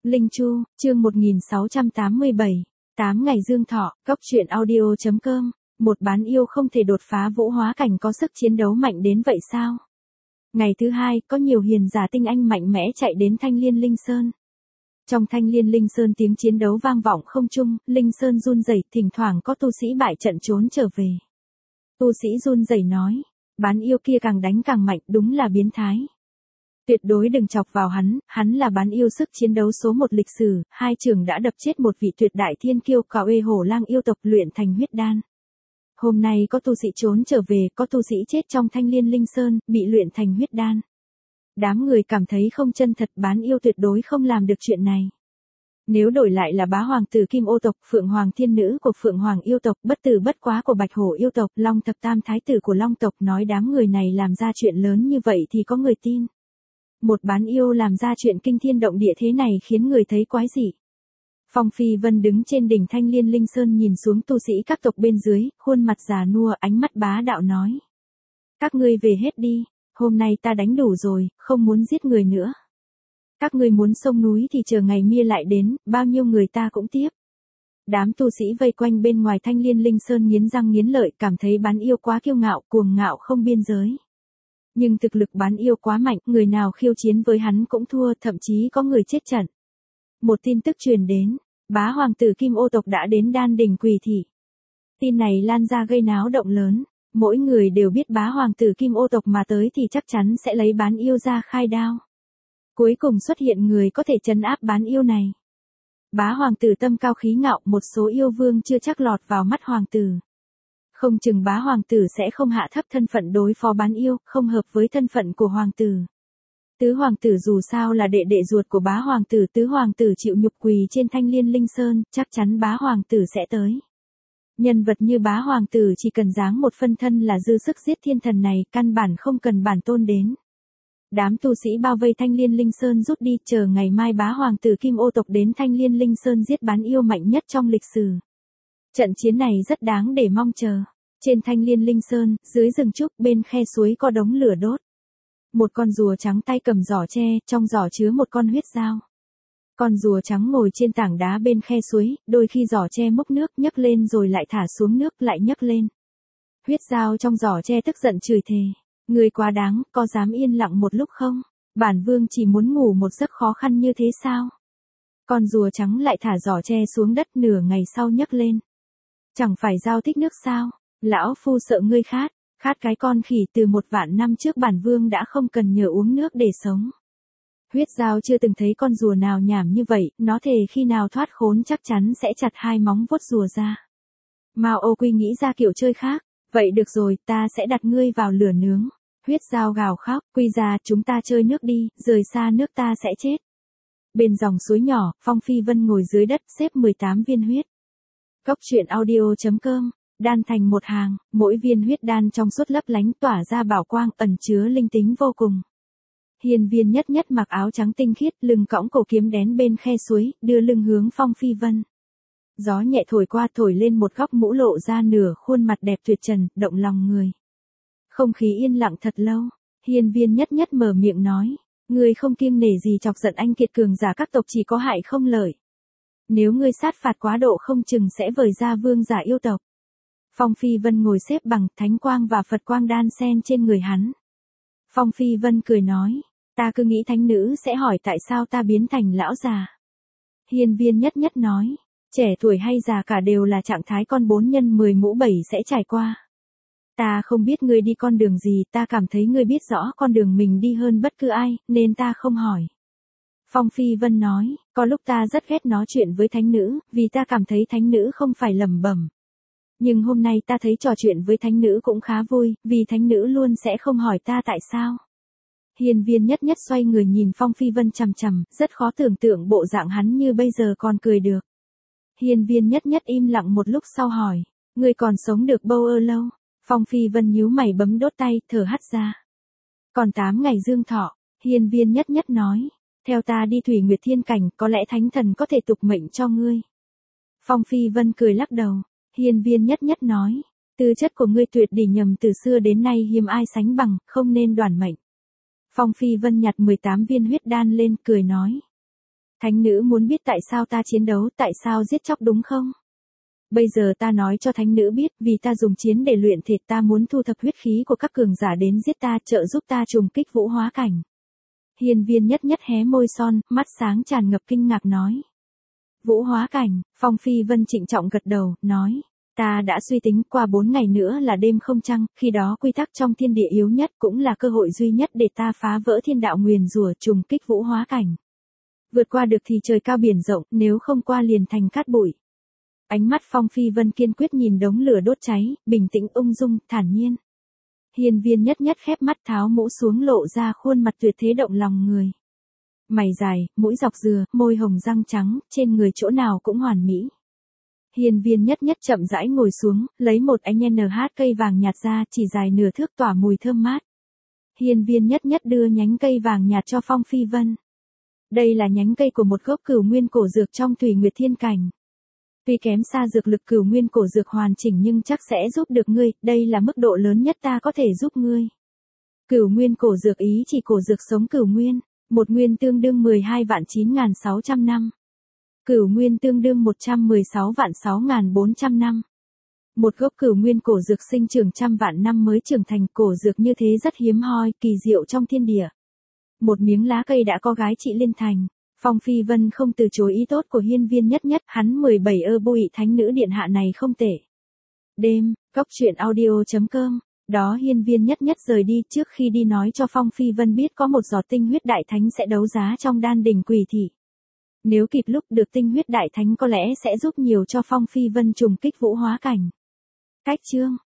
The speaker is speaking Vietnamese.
Linh Chu, chương 1687, 8 ngày dương thọ, Cốc truyện audio.com, một bán yêu không thể đột phá vũ hóa cảnh có sức chiến đấu mạnh đến vậy sao? Ngày thứ hai, có nhiều hiền giả tinh anh mạnh mẽ chạy đến Thanh Liên Linh Sơn. Trong Thanh Liên Linh Sơn tiếng chiến đấu vang vọng không trung, Linh Sơn run rẩy, thỉnh thoảng có tu sĩ bại trận trốn trở về. Tu sĩ run rẩy nói, bán yêu kia càng đánh càng mạnh, đúng là biến thái. Tuyệt đối đừng chọc vào hắn là bán yêu sức chiến đấu số 1 lịch sử, hai trường đã đập chết một vị tuyệt đại thiên kiêu Cào Ê Hổ Lang yêu tộc luyện thành huyết đan. Hôm nay có tu sĩ trốn trở về, có tu sĩ chết trong Thanh Liên Linh Sơn, bị luyện thành huyết đan. Đám người cảm thấy không chân thật, bán yêu tuyệt đối không làm được chuyện này. Nếu đổi lại là bá hoàng tử Kim Ô tộc, Phượng Hoàng thiên nữ của Phượng Hoàng yêu tộc, bất tử bất quá của Bạch Hổ yêu tộc, Long thập tam thái tử của Long tộc, nói đám người này làm ra chuyện lớn như vậy thì có người tin. Một bán yêu làm ra chuyện kinh thiên động địa thế này khiến người thấy quái dị. Phong Phi Vân đứng trên đỉnh Thanh Liên Linh Sơn nhìn xuống tu sĩ các tộc bên dưới, khuôn mặt già nua, ánh mắt bá đạo nói. Các ngươi về hết đi, hôm nay ta đánh đủ rồi, không muốn giết người nữa. Các ngươi muốn xông núi thì chờ ngày mia lại đến, bao nhiêu người ta cũng tiếp. Đám tu sĩ vây quanh bên ngoài Thanh Liên Linh Sơn nghiến răng nghiến lợi, cảm thấy bán yêu quá kiêu ngạo, cuồng ngạo không biên giới. Nhưng thực lực bán yêu quá mạnh, người nào khiêu chiến với hắn cũng thua, thậm chí có người chết trận. Một tin tức truyền đến, bá hoàng tử Kim Ô tộc đã đến Đan Đỉnh Quỷ Thị. Tin này lan ra gây náo động lớn, mỗi người đều biết bá hoàng tử Kim Ô tộc mà tới thì chắc chắn sẽ lấy bán yêu ra khai đao. Cuối cùng xuất hiện người có thể trấn áp bán yêu này. Bá hoàng tử tâm cao khí ngạo, một số yêu vương chưa chắc lọt vào mắt hoàng tử. Không chừng bá hoàng tử sẽ không hạ thấp thân phận đối phó bán yêu, không hợp với thân phận của hoàng tử. Tứ hoàng tử dù sao là đệ đệ ruột của bá hoàng tử, tứ hoàng tử chịu nhục quỳ trên Thanh Liên Linh Sơn, chắc chắn bá hoàng tử sẽ tới. Nhân vật như bá hoàng tử chỉ cần giáng một phân thân là dư sức giết thiên thần này, căn bản không cần bản tôn đến. Đám tu sĩ bao vây Thanh Liên Linh Sơn rút đi, chờ ngày mai bá hoàng tử Kim Ô tộc đến Thanh Liên Linh Sơn giết bán yêu mạnh nhất trong lịch sử. Trận chiến này rất đáng để mong chờ. Trên Thanh Liên Linh Sơn, dưới rừng trúc, bên khe suối có đống lửa đốt. Một con rùa trắng tay cầm giỏ tre, trong giỏ chứa một con huyết dao. Con rùa trắng ngồi trên tảng đá bên khe suối, đôi khi giỏ tre múc nước, nhấc lên rồi lại thả xuống nước, lại nhấc lên. Huyết dao trong giỏ tre tức giận chửi thề. Người quá đáng, có dám yên lặng một lúc không? Bản vương chỉ muốn ngủ một giấc khó khăn như thế sao? Con rùa trắng lại thả giỏ tre xuống đất, nửa ngày sau nhấc lên. Chẳng phải dao thích nước sao? Lão phu sợ ngươi khát cái con khỉ, từ 1.000 năm trước bản vương đã không cần nhờ uống nước để sống. Huyết dao chưa từng thấy con rùa nào nhảm như vậy, nó thề khi nào thoát khốn chắc chắn sẽ chặt hai móng vuốt rùa ra. Mao Ô Quy nghĩ ra kiểu chơi khác, vậy được rồi, ta sẽ đặt ngươi vào lửa nướng. Huyết dao gào khóc, Quy ra, chúng ta chơi nước đi, rời xa nước ta sẽ chết. Bên dòng suối nhỏ, Phong Phi Vân ngồi dưới đất xếp 18 viên huyết. Cốc truyện audio.com, đan thành một hàng, mỗi viên huyết đan trong suốt lấp lánh tỏa ra bảo quang, ẩn chứa linh tính vô cùng. Hiên Viên Nhất Nhất mặc áo trắng tinh khiết, lưng cõng cổ kiếm đén bên khe suối, đưa lưng hướng Phong Phi Vân. Gió nhẹ thổi qua, thổi lên một góc mũ, lộ ra nửa khuôn mặt đẹp tuyệt trần, động lòng người. Không khí yên lặng thật lâu, Hiên Viên Nhất Nhất mở miệng nói, ngươi không kiêng nể gì chọc giận anh kiệt cường giả các tộc, chỉ có hại không lợi. Nếu ngươi sát phạt quá độ không chừng sẽ vời ra vương giả yêu tộc. Phong Phi Vân ngồi xếp bằng, thánh quang và Phật quang đan xen trên người hắn. Phong Phi Vân cười nói, ta cứ nghĩ thánh nữ sẽ hỏi tại sao ta biến thành lão già. Hiên Viên Nhất Nhất nói, trẻ tuổi hay già cả đều là trạng thái con 4 nhân 10 mũ 7 sẽ trải qua. Ta không biết ngươi đi con đường gì, ta cảm thấy ngươi biết rõ con đường mình đi hơn bất cứ ai, nên ta không hỏi. Phong Phi Vân nói, có lúc ta rất ghét nói chuyện với thánh nữ, vì ta cảm thấy thánh nữ không phải lẩm bẩm. Nhưng hôm nay ta thấy trò chuyện với thánh nữ cũng khá vui, vì thánh nữ luôn sẽ không hỏi ta tại sao. Hiên Viên Nhất Nhất xoay người nhìn Phong Phi Vân chằm chằm, rất khó tưởng tượng bộ dạng hắn như bây giờ còn cười được. Hiên Viên Nhất Nhất im lặng một lúc sau hỏi, ngươi còn sống được bao lâu? Phong Phi Vân nhíu mày bấm đốt tay, thở hắt ra. Còn 8 ngày dương thọ, Hiên Viên Nhất Nhất nói, theo ta đi Thủy Nguyệt Thiên Cảnh, có lẽ thánh thần có thể tục mệnh cho ngươi. Phong Phi Vân cười lắc đầu. Hiên Viên Nhất Nhất nói, tư chất của ngươi tuyệt đỉnh, nhầm từ xưa đến nay hiếm ai sánh bằng, không nên đoản mệnh. Phong Phi Vân nhặt 18 viên huyết đan lên, cười nói, Thánh nữ muốn biết tại sao ta chiến đấu, tại sao giết chóc đúng không? Bây giờ ta nói cho thánh nữ biết, vì ta dùng chiến để luyện thể, ta muốn thu thập huyết khí của các cường giả đến giết ta, trợ giúp ta trùng kích vũ hóa cảnh. Hiên Viên Nhất Nhất hé môi son, mắt sáng tràn ngập kinh ngạc nói. Vũ hóa cảnh, Phong Phi Vân trịnh trọng gật đầu, nói. Ta đã suy tính qua 4 ngày nữa là đêm không trăng, khi đó quy tắc trong thiên địa yếu nhất cũng là cơ hội duy nhất để ta phá vỡ thiên đạo nguyền rủa trùng kích vũ hóa cảnh. Vượt qua được thì trời cao biển rộng, nếu không qua liền thành cát bụi. Ánh mắt Phong Phi Vân kiên quyết nhìn đống lửa đốt cháy, bình tĩnh ung dung, thản nhiên. Hiên Viên Nhất Nhất khép mắt tháo mũ xuống lộ ra khuôn mặt tuyệt thế động lòng người. Mày dài, mũi dọc dừa, môi hồng răng trắng, trên người chỗ nào cũng hoàn mỹ. Hiên Viên Nhất Nhất chậm rãi ngồi xuống, lấy một ánh NH cây vàng nhạt ra, chỉ dài nửa thước tỏa mùi thơm mát. Hiên Viên Nhất Nhất đưa nhánh cây vàng nhạt cho Phong Phi Vân. Đây là nhánh cây của một gốc cửu nguyên cổ dược trong Thủy Nguyệt Thiên Cảnh. Tuy kém xa dược lực cửu nguyên cổ dược hoàn chỉnh nhưng chắc sẽ giúp được ngươi, đây là mức độ lớn nhất ta có thể giúp ngươi. Cửu nguyên cổ dược ý chỉ cổ dược sống cửu nguyên, một nguyên tương đương 12.9.600 năm. Cửu nguyên tương đương 116.6.400 năm. Một gốc cửu nguyên cổ dược sinh trưởng trăm vạn năm mới trưởng thành, cổ dược như thế rất hiếm hoi, kỳ diệu trong thiên địa. Một miếng lá cây đã có gái trị liên thành. Phong Phi Vân không từ chối ý tốt của Hiên Viên Nhất Nhất, hắn 17 bùi thánh nữ điện hạ này không tệ. Đêm, cốc truyện audio.com, đó Hiên Viên Nhất Nhất rời đi, trước khi đi nói cho Phong Phi Vân biết có một giọt tinh huyết đại thánh sẽ đấu giá trong đan đỉnh Quỷ Thị. Nếu kịp lúc được tinh huyết đại thánh có lẽ sẽ giúp nhiều cho Phong Phi Vân trùng kích vũ hóa cảnh. Cách chương